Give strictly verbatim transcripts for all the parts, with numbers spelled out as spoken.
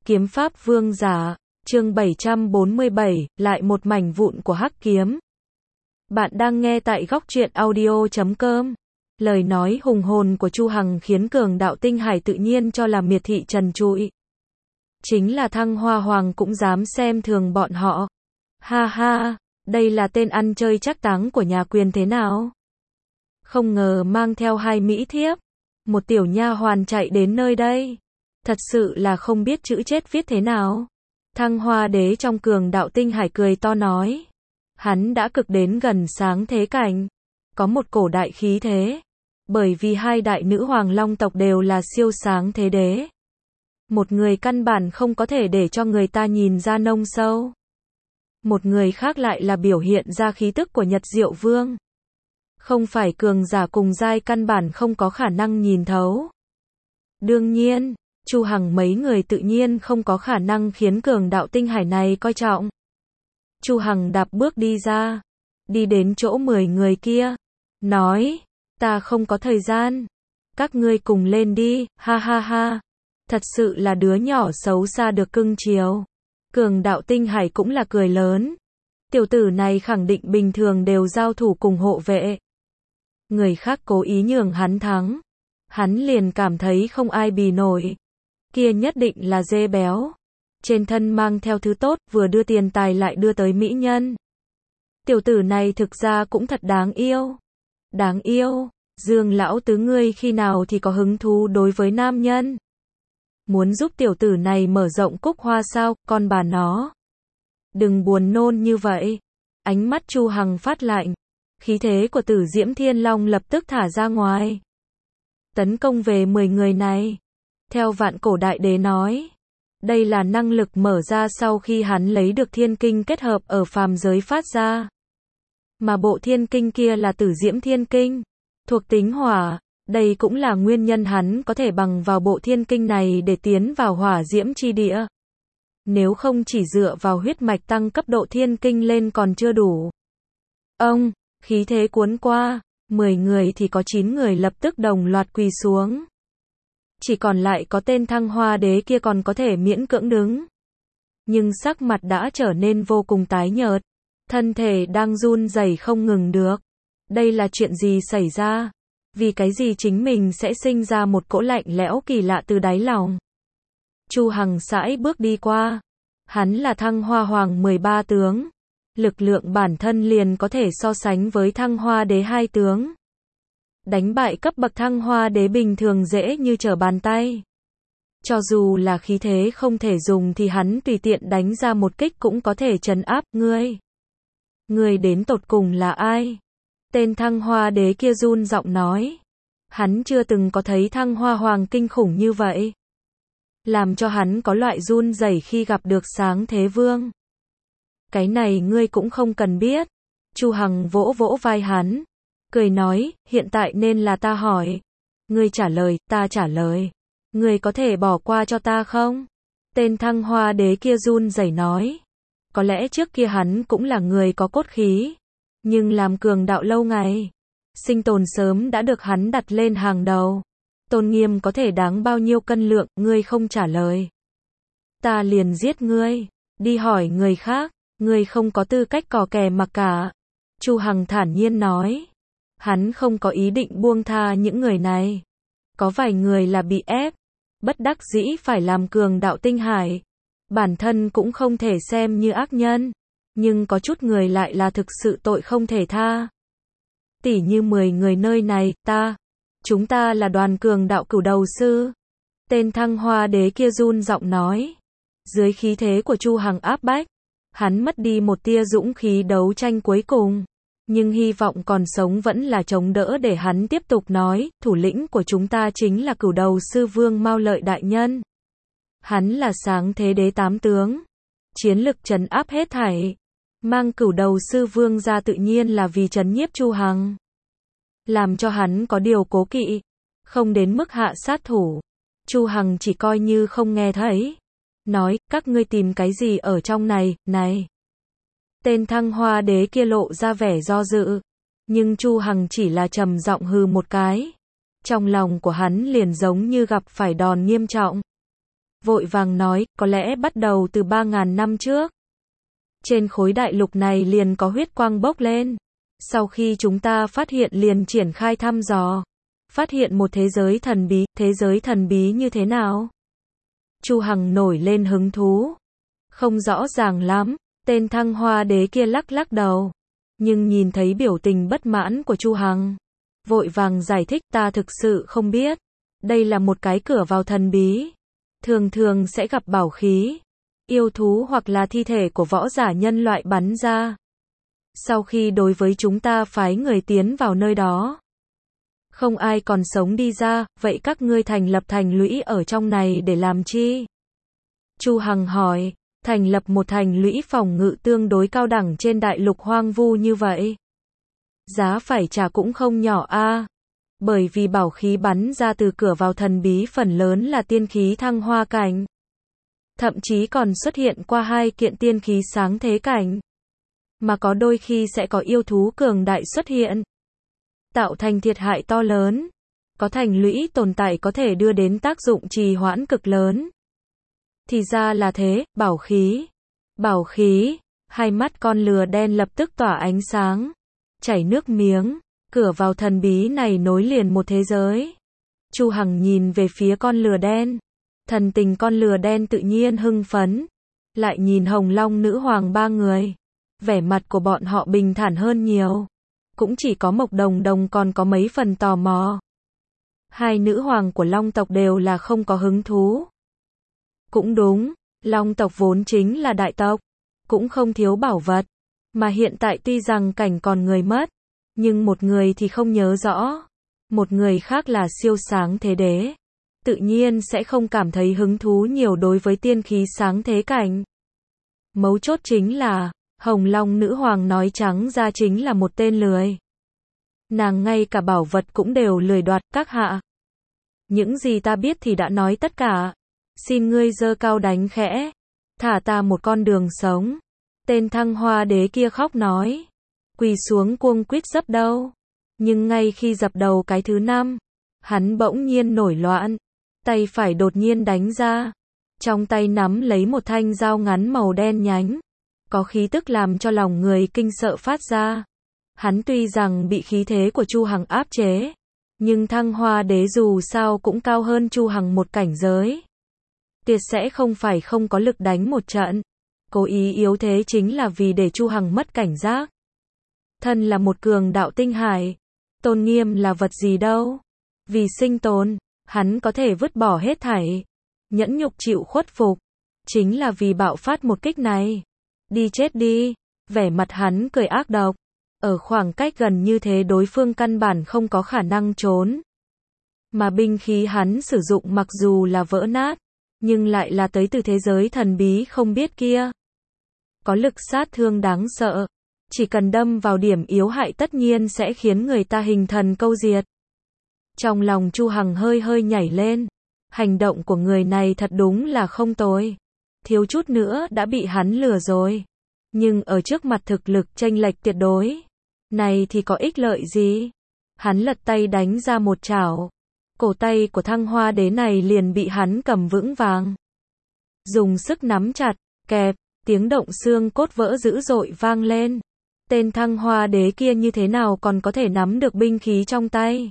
Kiếm pháp vương giả, chương bảy trăm bốn mươi bảy, lại một mảnh vụn của hắc kiếm. Bạn đang nghe tại góc truyện audio chấm com. Lời nói hùng hồn của Chu Hằng khiến cường đạo tinh hải tự nhiên cho là miệt thị trần trụi. Chính là Thăng Hoa Hoàng cũng dám xem thường bọn họ. Ha ha, đây là tên ăn chơi trác táng của nhà quyền thế nào? Không ngờ mang theo hai mỹ thiếp, một tiểu nha hoàn chạy đến nơi đây. Thật sự là không biết chữ chết viết thế nào. Thăng Hoa đế trong cường đạo tinh hải cười to nói. Hắn đã cực đến gần sáng thế cảnh. Có một cổ đại khí thế. Bởi vì hai đại nữ hoàng long tộc đều là siêu sáng thế đế. Một người căn bản không có thể để cho người ta nhìn ra nông sâu. Một người khác lại là biểu hiện ra khí tức của Nhật Diệu Vương. Không phải cường giả cùng giai căn bản không có khả năng nhìn thấu. Đương nhiên, Chu Hằng mấy người tự nhiên không có khả năng khiến cường đạo tinh hải này coi trọng. Chu Hằng đạp bước đi ra, đi đến chỗ mười người kia, nói, ta không có thời gian, các ngươi cùng lên đi, ha ha ha, thật sự là đứa nhỏ xấu xa được cưng chiều. Cường đạo tinh hải cũng là cười lớn, tiểu tử này khẳng định bình thường đều giao thủ cùng hộ vệ. Người khác cố ý nhường hắn thắng, hắn liền cảm thấy không ai bì nổi. Kia nhất định là dê béo. Trên thân mang theo thứ tốt, vừa đưa tiền tài lại đưa tới mỹ nhân. Tiểu tử này thực ra cũng thật đáng yêu. Đáng yêu, Dương lão tứ ngươi khi nào thì có hứng thú đối với nam nhân? Muốn giúp tiểu tử này mở rộng cúc hoa sao, con bà nó. Đừng buồn nôn như vậy. Ánh mắt Chu Hằng phát lạnh. Khí thế của Tử Diễm Thiên Long lập tức thả ra ngoài. Tấn công về mười người này. Theo Vạn Cổ Đại Đế nói, đây là năng lực mở ra sau khi hắn lấy được thiên kinh kết hợp ở phàm giới phát ra. Mà bộ thiên kinh kia là Tử Diễm Thiên Kinh, thuộc tính hỏa, đây cũng là nguyên nhân hắn có thể bằng vào bộ thiên kinh này để tiến vào hỏa diễm chi địa. Nếu không chỉ dựa vào huyết mạch tăng cấp độ thiên kinh lên còn chưa đủ. Ông, khí thế cuốn qua, mười người thì có chín người lập tức đồng loạt quỳ xuống. Chỉ còn lại có tên Thăng Hoa đế kia còn có thể miễn cưỡng đứng. Nhưng sắc mặt đã trở nên vô cùng tái nhợt. Thân thể đang run rẩy không ngừng được. Đây là chuyện gì xảy ra? Vì cái gì chính mình sẽ sinh ra một cỗ lạnh lẽo kỳ lạ từ đáy lòng? Chu Hằng sải bước đi qua. Hắn là Thăng Hoa Hoàng mười ba tướng. Lực lượng bản thân liền có thể so sánh với Thăng Hoa đế hai tướng. Đánh bại cấp bậc Thăng Hoa đế bình thường dễ như trở bàn tay. Cho dù là khí thế không thể dùng thì hắn tùy tiện đánh ra một kích cũng có thể trấn áp ngươi. Ngươi đến tột cùng là ai? Tên Thăng Hoa đế kia run giọng nói. Hắn chưa từng có thấy Thăng Hoa Hoàng kinh khủng như vậy. Làm cho hắn có loại run rẩy khi gặp được sáng thế vương. Cái này ngươi cũng không cần biết. Chu Hằng vỗ vỗ vai hắn. Cười nói, hiện tại nên là ta hỏi. Ngươi trả lời, ta trả lời. Ngươi có thể bỏ qua cho ta không? Tên Thăng Hoa đế kia run rẩy nói. Có lẽ trước kia hắn cũng là người có cốt khí. Nhưng làm cường đạo lâu ngày. Sinh tồn sớm đã được hắn đặt lên hàng đầu. Tôn nghiêm có thể đáng bao nhiêu cân lượng, ngươi không trả lời. Ta liền giết ngươi. Đi hỏi người khác. Ngươi không có tư cách cò kè mặc cả. Chu Hằng thản nhiên nói. Hắn không có ý định buông tha những người này. Có vài người là bị ép, bất đắc dĩ phải làm cường đạo tinh hải. Bản thân cũng không thể xem như ác nhân, nhưng có chút người lại là thực sự tội không thể tha. Tỉ như mười người nơi này, ta, chúng ta là đoàn cường đạo cửu đầu sư. Tên Thăng Hoa đế kia run giọng nói. Dưới khí thế của Chu Hằng áp bách, hắn mất đi một tia dũng khí đấu tranh cuối cùng. Nhưng hy vọng còn sống vẫn là chống đỡ để hắn tiếp tục nói, thủ lĩnh của chúng ta chính là cửu đầu sư Vương Mao Lợi đại nhân. Hắn là sáng thế đế tám tướng. Chiến lực trấn áp hết thảy. Mang cửu đầu sư Vương ra tự nhiên là vì trấn nhiếp Chu Hằng. Làm cho hắn có điều cố kỵ. Không đến mức hạ sát thủ. Chu Hằng chỉ coi như không nghe thấy. Nói, các ngươi tìm cái gì ở trong này, này. Tên Thăng Hoa đế kia lộ ra vẻ do dự. Nhưng Chu Hằng chỉ là trầm giọng hừ một cái. Trong lòng của hắn liền giống như gặp phải đòn nghiêm trọng. vội vàng nói, có lẽ bắt đầu từ ba ngàn năm trước. Trên khối đại lục này liền có huyết quang bốc lên. Sau khi chúng ta phát hiện liền triển khai thăm dò. Phát hiện một thế giới thần bí, thế giới thần bí như thế nào? Chu Hằng nổi lên hứng thú. Không rõ ràng lắm, tên Thăng Hoa Đế kia lắc lắc đầu. Nhưng nhìn thấy biểu tình bất mãn của Chu Hằng, vội vàng giải thích, ta thực sự không biết. Đây là một cái cửa vào thần bí. Thường thường sẽ gặp bảo khí, yêu thú hoặc là thi thể của võ giả nhân loại bắn ra. Sau khi đối với chúng ta phái người tiến vào nơi đó, không ai còn sống đi ra, vậy các ngươi thành lập thành lũy ở trong này để làm chi? Chu Hằng hỏi, thành lập một thành lũy phòng ngự tương đối cao đẳng trên đại lục hoang vu như vậy. Giá phải trả cũng không nhỏ a. Bởi vì bảo khí bắn ra từ cửa vào thần bí phần lớn là tiên khí thăng hoa cảnh. Thậm chí còn xuất hiện qua hai kiện tiên khí sáng thế cảnh. Mà có đôi khi sẽ có yêu thú cường đại xuất hiện, tạo thành thiệt hại to lớn. Có thành lũy tồn tại có thể đưa đến tác dụng trì hoãn cực lớn. Thì ra là thế, bảo khí. Bảo khí, hai mắt con lừa đen lập tức tỏa ánh sáng, chảy nước miếng. Cửa vào thần bí này nối liền một thế giới. Chu Hằng nhìn về phía con lừa đen. Thần tình con lừa đen tự nhiên hưng phấn. Lại nhìn Hồng Long nữ hoàng ba người. Vẻ mặt của bọn họ bình thản hơn nhiều. Cũng chỉ có Mộc Đồng Đồng còn có mấy phần tò mò. Hai nữ hoàng của Long tộc đều là không có hứng thú. Cũng đúng, Long tộc vốn chính là đại tộc, cũng không thiếu bảo vật. Mà hiện tại tuy rằng cảnh còn người mất, nhưng một người thì không nhớ rõ. Một người khác là siêu sáng thế đế. Tự nhiên sẽ không cảm thấy hứng thú nhiều đối với tiên khí sáng thế cảnh. Mấu chốt chính là, Hồng Long nữ hoàng nói trắng ra chính là một tên lười. Nàng ngay cả bảo vật cũng đều lười đoạt, các hạ. Những gì ta biết thì đã nói tất cả. Xin ngươi giơ cao đánh khẽ. Thả ta một con đường sống. Tên Thăng Hoa Đế kia khóc nói. Quỳ xuống cuông quýt dập đầu. Nhưng ngay khi dập đầu cái thứ năm, hắn bỗng nhiên nổi loạn. Tay phải đột nhiên đánh ra. Trong tay nắm lấy một thanh dao ngắn màu đen nhánh. Có khí tức làm cho lòng người kinh sợ phát ra. Hắn tuy rằng bị khí thế của Chu Hằng áp chế, nhưng Thăng Hoa Đế dù sao cũng cao hơn Chu Hằng một cảnh giới. Tuyệt sẽ không phải không có lực đánh một trận. Cố ý yếu thế chính là vì để Chu Hằng mất cảnh giác. Thân là một cường đạo tinh hải, tôn nghiêm là vật gì đâu. Vì sinh tồn, hắn có thể vứt bỏ hết thảy, nhẫn nhục chịu khuất phục. Chính là vì bạo phát một kích này. Đi chết đi. Vẻ mặt hắn cười ác độc. Ở khoảng cách gần như thế đối phương căn bản không có khả năng trốn. Mà binh khí hắn sử dụng mặc dù là vỡ nát, nhưng lại là tới từ thế giới thần bí không biết kia. Có lực sát thương đáng sợ. Chỉ cần đâm vào điểm yếu hại tất nhiên sẽ khiến người ta hình thần câu diệt. Trong lòng Chu Hằng hơi hơi nhảy lên. Hành động của người này thật đúng là không tồi. Thiếu chút nữa đã bị hắn lừa rồi. Nhưng ở trước mặt thực lực chênh lệch tuyệt đối này thì có ích lợi gì? Hắn lật tay đánh ra một chảo. Cổ tay của Thăng Hoa Đế này liền bị hắn cầm vững vàng. Dùng sức nắm chặt, kẹp, tiếng động xương cốt vỡ dữ dội vang lên. Tên Thăng Hoa Đế kia như thế nào còn có thể nắm được binh khí trong tay?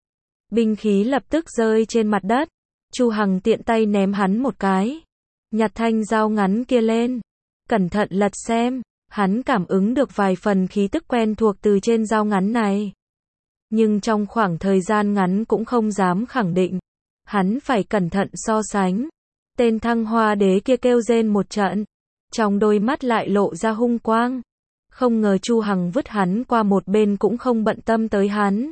Binh khí lập tức rơi trên mặt đất. Chu Hằng tiện tay ném hắn một cái. Nhặt thanh dao ngắn kia lên. Cẩn thận lật xem. Hắn cảm ứng được vài phần khí tức quen thuộc từ trên dao ngắn này. Nhưng trong khoảng thời gian ngắn cũng không dám khẳng định. Hắn phải cẩn thận so sánh. Tên Thăng Hoa Đế kia kêu rên một trận. Trong đôi mắt lại lộ ra hung quang. Không ngờ Chu Hằng vứt hắn qua một bên cũng không bận tâm tới hắn.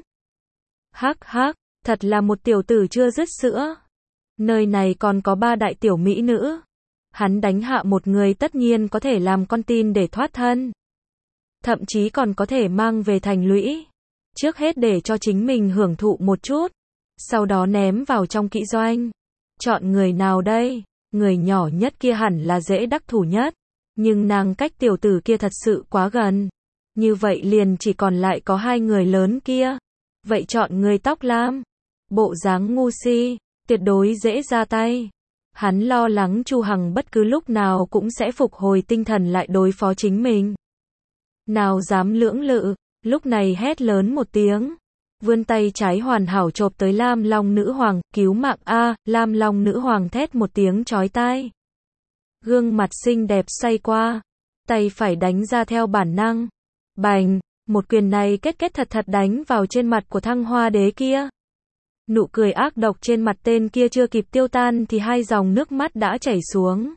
Hắc hắc, thật là một tiểu tử chưa dứt sữa. Nơi này còn có ba đại tiểu mỹ nữ. Hắn đánh hạ một người tất nhiên có thể làm con tin để thoát thân. Thậm chí còn có thể mang về thành lũy. Trước hết để cho chính mình hưởng thụ một chút. Sau đó ném vào trong kỵ doanh. Chọn người nào đây? Người nhỏ nhất kia hẳn là dễ đắc thủ nhất. Nhưng nàng cách tiểu tử kia thật sự quá gần. Như vậy liền chỉ còn lại có hai người lớn kia. Vậy chọn người tóc lam. Bộ dáng ngu si. Tuyệt đối dễ ra tay. Hắn lo lắng Chu Hằng bất cứ lúc nào cũng sẽ phục hồi tinh thần lại đối phó chính mình. Nào dám lưỡng lự, lúc này hét lớn một tiếng. Vươn tay trái hoàn hảo chộp tới Lam Long Nữ Hoàng, cứu mạng a, Lam Long Nữ Hoàng thét một tiếng chói tai. Gương mặt xinh đẹp xoay qua, tay phải đánh ra theo bản năng. Bành, một quyền này kết kết thật thật đánh vào trên mặt của Thăng Hoa Đế kia. Nụ cười ác độc trên mặt tên kia chưa kịp tiêu tan thì hai dòng nước mắt đã chảy xuống.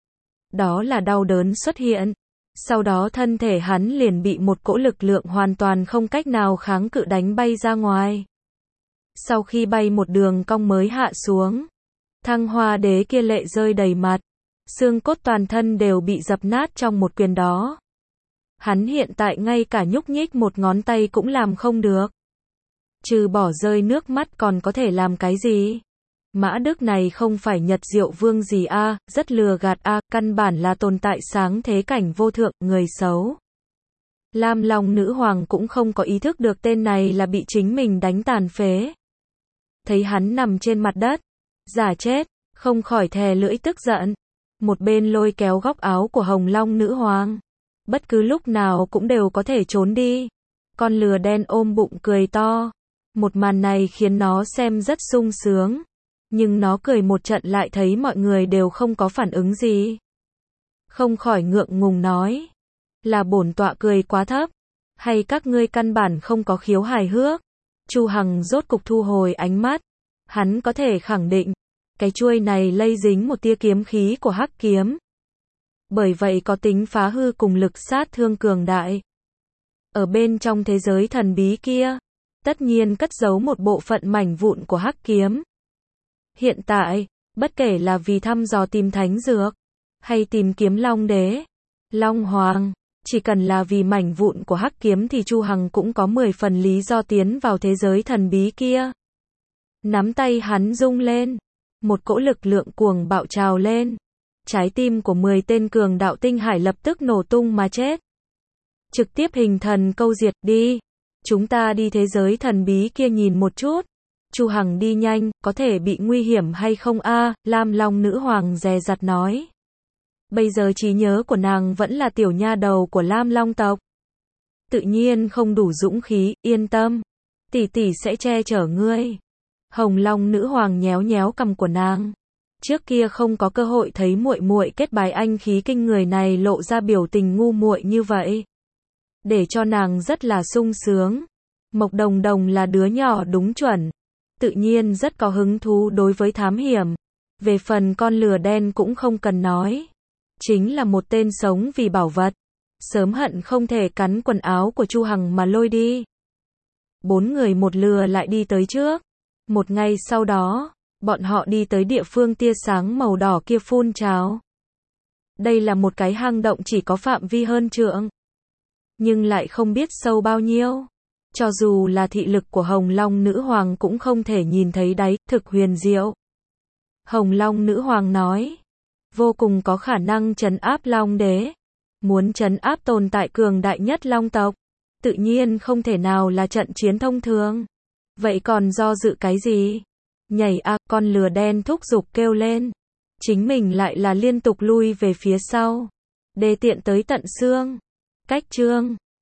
Đó là đau đớn xuất hiện. Sau đó thân thể hắn liền bị một cỗ lực lượng hoàn toàn không cách nào kháng cự đánh bay ra ngoài. Sau khi bay một đường cong mới hạ xuống, Thăng Hoa Đế kia lệ rơi đầy mặt, xương cốt toàn thân đều bị dập nát trong một quyền đó. Hắn hiện tại ngay cả nhúc nhích một ngón tay cũng làm không được. Trừ bỏ rơi nước mắt còn có thể làm cái gì? Mã Đức này không phải Nhật Diệu Vương gì a, à, rất lừa gạt a, à, căn bản là tồn tại sáng thế cảnh vô thượng, người xấu. Lam Long Nữ Hoàng cũng không có ý thức được tên này là bị chính mình đánh tàn phế. Thấy hắn nằm trên mặt đất, giả chết, không khỏi thè lưỡi tức giận. Một bên lôi kéo góc áo của Hồng Long Nữ Hoàng. Bất cứ lúc nào cũng đều có thể trốn đi. Con lừa đen ôm bụng cười to. Một màn này khiến nó xem rất sung sướng. Nhưng nó cười một trận lại thấy mọi người đều không có phản ứng gì. Không khỏi ngượng ngùng nói. Là bổn tọa cười quá thấp. Hay các ngươi căn bản không có khiếu hài hước. Chu Hằng rốt cục thu hồi ánh mắt. Hắn có thể khẳng định. Cái chuôi này lây dính một tia kiếm khí của hắc kiếm. Bởi vậy có tính phá hư cùng lực sát thương cường đại. Ở bên trong thế giới thần bí kia, tất nhiên cất giấu một bộ phận mảnh vụn của hắc kiếm. Hiện tại, bất kể là vì thăm dò tìm thánh dược, hay tìm kiếm Long Đế, Long Hoàng, chỉ cần là vì mảnh vụn của hắc kiếm thì Chu Hằng cũng có mười phần lý do tiến vào thế giới thần bí kia. Nắm tay hắn rung lên, một cỗ lực lượng cuồng bạo trào lên. Trái tim của mười tên cường đạo tinh hải lập tức nổ tung mà chết. Trực tiếp hình thần câu diệt đi. Chúng ta đi thế giới thần bí kia nhìn một chút. Chu Hằng đi nhanh, có thể bị nguy hiểm hay không a? À, Lam Long Nữ Hoàng dè dặt nói. Bây giờ trí nhớ của nàng vẫn là tiểu nha đầu của Lam Long tộc. Tự nhiên không đủ dũng khí, yên tâm. Tỷ tỷ sẽ che chở ngươi. Hồng Long Nữ Hoàng nhéo nhéo cằm của nàng. Trước kia không có cơ hội thấy muội muội kết bái anh khí kinh người này lộ ra biểu tình ngu muội như vậy. Để cho nàng rất là sung sướng. Mộc Đồng Đồng là đứa nhỏ đúng chuẩn. Tự nhiên rất có hứng thú đối với thám hiểm. Về phần con lừa đen cũng không cần nói. Chính là một tên sống vì bảo vật. Sớm hận không thể cắn quần áo của Chu Hằng mà lôi đi. Bốn người một lừa lại đi tới trước. Một ngày sau đó, bọn họ đi tới địa phương tia sáng màu đỏ kia phun trào. Đây là một cái hang động chỉ có phạm vi hơn trượng. Nhưng lại không biết sâu bao nhiêu. Cho dù là thị lực của Hồng Long Nữ Hoàng cũng không thể nhìn thấy đáy, thực huyền diệu. Hồng Long Nữ Hoàng nói. Vô cùng có khả năng trấn áp Long Đế. Muốn trấn áp tồn tại cường đại nhất Long tộc. Tự nhiên không thể nào là trận chiến thông thường. Vậy còn do dự cái gì? Nhảy a, à, con lừa đen thúc giục kêu lên. Chính mình lại là liên tục lui về phía sau. Đê tiện tới tận xương. Cách chương